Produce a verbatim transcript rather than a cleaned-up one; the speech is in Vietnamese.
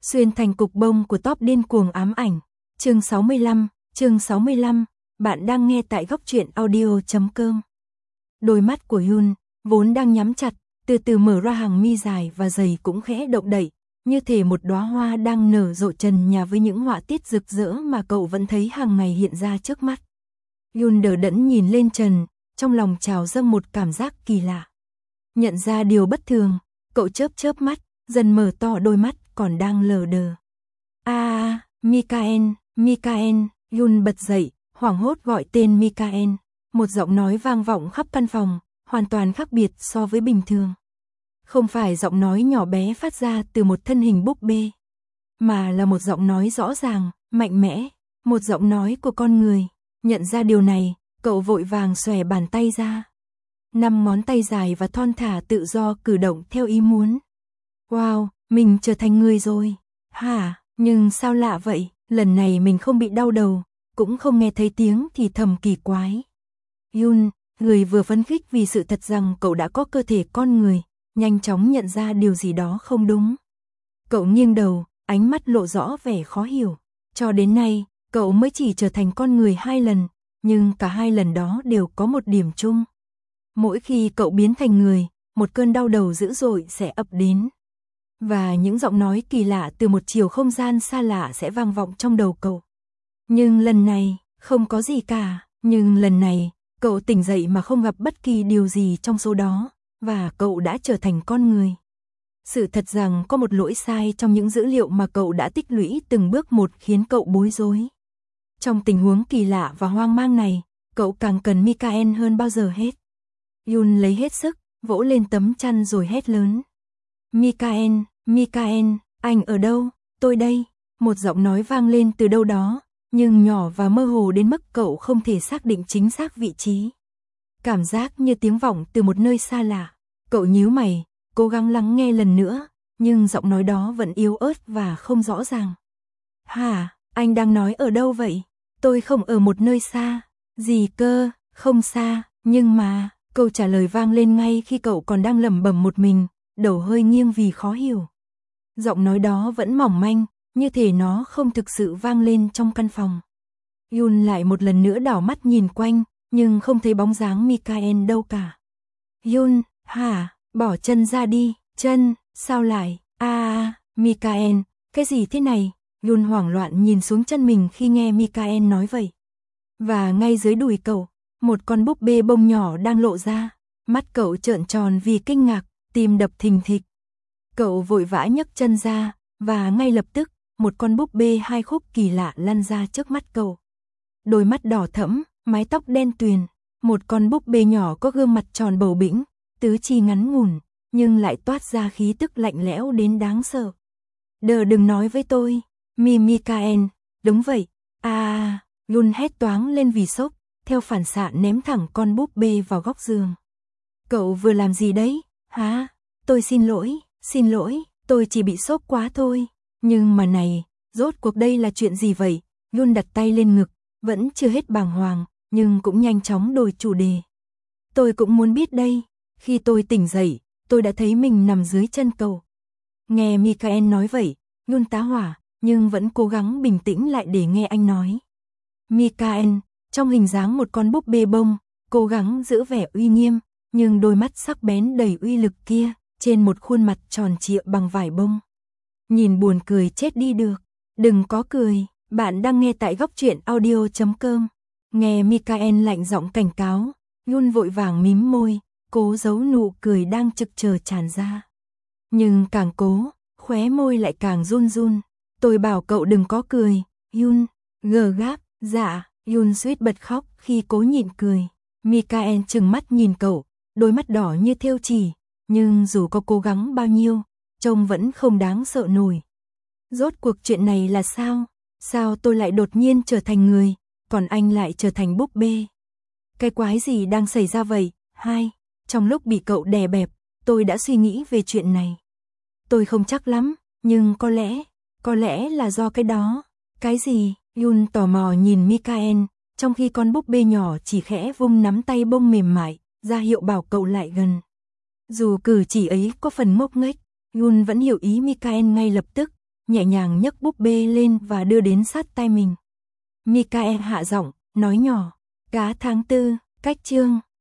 Xuyên thành cục bông của top điên cuồng ám ảnh. Chương sáu mươi lăm, chương sáu mươi lăm, bạn đang nghe tại góc truyện audio chấm com. Đôi mắt của Yun, vốn đang nhắm chặt, từ từ mở ra, hàng mi dài và dày cũng khẽ động đậy, như thể một đóa hoa đang nở rộ trần nhà với những họa tiết rực rỡ mà cậu vẫn thấy hàng ngày hiện ra trước mắt. Yun đờ đẫn nhìn lên trần, trong lòng trào dâng một cảm giác kỳ lạ. Nhận ra điều bất thường, cậu chớp chớp mắt, dần mở to đôi mắt còn đang lờ đờ. A, à, Mikael, Mikael, Yun bật dậy, hoảng hốt gọi tên Mikael. Một giọng nói vang vọng khắp căn phòng, hoàn toàn khác biệt so với bình thường. Không phải giọng nói nhỏ bé phát ra từ một thân hình búp bê, mà là một giọng nói rõ ràng, mạnh mẽ, một giọng nói của con người. Nhận ra điều này, cậu vội vàng xòe bàn tay ra. Năm ngón tay dài và thon thả tự do cử động theo ý muốn. Wow, mình trở thành người rồi. Hả, nhưng sao lạ vậy, lần này mình không bị đau đầu, cũng không nghe thấy tiếng thì thầm kỳ quái. Yun, người vừa phấn khích vì sự thật rằng cậu đã có cơ thể con người, nhanh chóng nhận ra điều gì đó không đúng. Cậu nghiêng đầu, ánh mắt lộ rõ vẻ khó hiểu. Cho đến nay, cậu mới chỉ trở thành con người hai lần, nhưng cả hai lần đó đều có một điểm chung. Mỗi khi cậu biến thành người, một cơn đau đầu dữ dội sẽ ập đến. Và những giọng nói kỳ lạ từ một chiều không gian xa lạ sẽ vang vọng trong đầu cậu. Nhưng lần này, không có gì cả. Nhưng lần này, cậu tỉnh dậy mà không gặp bất kỳ điều gì trong số đó, và cậu đã trở thành con người. Sự thật rằng có một lỗi sai trong những dữ liệu mà cậu đã tích lũy từng bước một khiến cậu bối rối. Trong tình huống kỳ lạ và hoang mang này, cậu càng cần Mikael hơn bao giờ hết. Yun lấy hết sức, vỗ lên tấm chăn rồi hét lớn. Mikael, Mikael, anh ở đâu? Tôi đây. Một giọng nói vang lên từ đâu đó, nhưng nhỏ và mơ hồ đến mức cậu không thể xác định chính xác vị trí. Cảm giác như tiếng vọng từ một nơi xa lạ. Cậu nhíu mày, cố gắng lắng nghe lần nữa, nhưng giọng nói đó vẫn yếu ớt và không rõ ràng. Hả, anh đang nói ở đâu vậy? Tôi không ở một nơi xa. Gì cơ, không xa, nhưng mà... Câu trả lời vang lên ngay khi cậu còn đang lẩm bẩm một mình, đầu hơi nghiêng vì khó hiểu. Giọng nói đó vẫn mỏng manh, như thể nó không thực sự vang lên trong căn phòng. Yun lại một lần nữa đảo mắt nhìn quanh, nhưng không thấy bóng dáng Mikael đâu cả. Yun, hả, bỏ chân ra đi, chân, sao lại, a à, Mikael, cái gì thế này? Yun hoảng loạn nhìn xuống chân mình khi nghe Mikael nói vậy. Và ngay dưới đùi cậu, một con búp bê bông nhỏ đang lộ ra, mắt cậu trợn tròn vì kinh ngạc, tim đập thình thịch. Cậu vội vã nhấc chân ra, và ngay lập tức, một con búp bê hai khúc kỳ lạ lăn ra trước mắt cậu. Đôi mắt đỏ thẫm, mái tóc đen tuyền, một con búp bê nhỏ có gương mặt tròn bầu bĩnh, tứ chi ngắn ngủn, nhưng lại toát ra khí tức lạnh lẽo đến đáng sợ. Đờ đừng nói với tôi, Mi Mikael, đúng vậy, à, Yun hét toáng lên vì sốc. Theo phản xạ ném thẳng con búp bê vào góc giường. Cậu vừa làm gì đấy, hả? Tôi xin lỗi, xin lỗi, tôi chỉ bị sốc quá thôi. Nhưng mà này, rốt cuộc đây là chuyện gì vậy? Yun đặt tay lên ngực, vẫn chưa hết bàng hoàng, nhưng cũng nhanh chóng đổi chủ đề. Tôi cũng muốn biết đây, khi tôi tỉnh dậy, tôi đã thấy mình nằm dưới chân cậu. Nghe Mikael nói vậy, Yun tá hỏa, nhưng vẫn cố gắng bình tĩnh lại để nghe anh nói. Mikael, trong hình dáng một con búp bê bông, cố gắng giữ vẻ uy nghiêm, nhưng đôi mắt sắc bén đầy uy lực kia, trên một khuôn mặt tròn trịa bằng vải bông. Nhìn buồn cười chết đi được. Đừng có cười, bạn đang nghe tại góc truyện audio chấm com. Nghe Mikael lạnh giọng cảnh cáo, Yun vội vàng mím môi, cố giấu nụ cười đang trực chờ tràn ra. Nhưng càng cố, khóe môi lại càng run run. Tôi bảo cậu đừng có cười, Yun, gờ gáp, dạ. Yun suýt bật khóc khi cố nhịn cười. Mikael trừng mắt nhìn cậu, đôi mắt đỏ như thêu chỉ, nhưng dù có cố gắng bao nhiêu, trông vẫn không đáng sợ nổi. Rốt cuộc chuyện này là sao? Sao tôi lại đột nhiên trở thành người, còn anh lại trở thành búp bê? Cái quái gì đang xảy ra vậy? Hai, trong lúc bị cậu đè bẹp, tôi đã suy nghĩ về chuyện này. Tôi không chắc lắm, nhưng có lẽ, có lẽ là do cái đó. Cái gì? Yun tò mò nhìn Mikael, trong khi con búp bê nhỏ chỉ khẽ vung nắm tay bông mềm mại, ra hiệu bảo cậu lại gần. Dù cử chỉ ấy có phần ngốc nghếch, Yun vẫn hiểu ý Mikael ngay lập tức, nhẹ nhàng nhấc búp bê lên và đưa đến sát tai mình. Mikael hạ giọng, nói nhỏ, cá tháng tư, cách chương.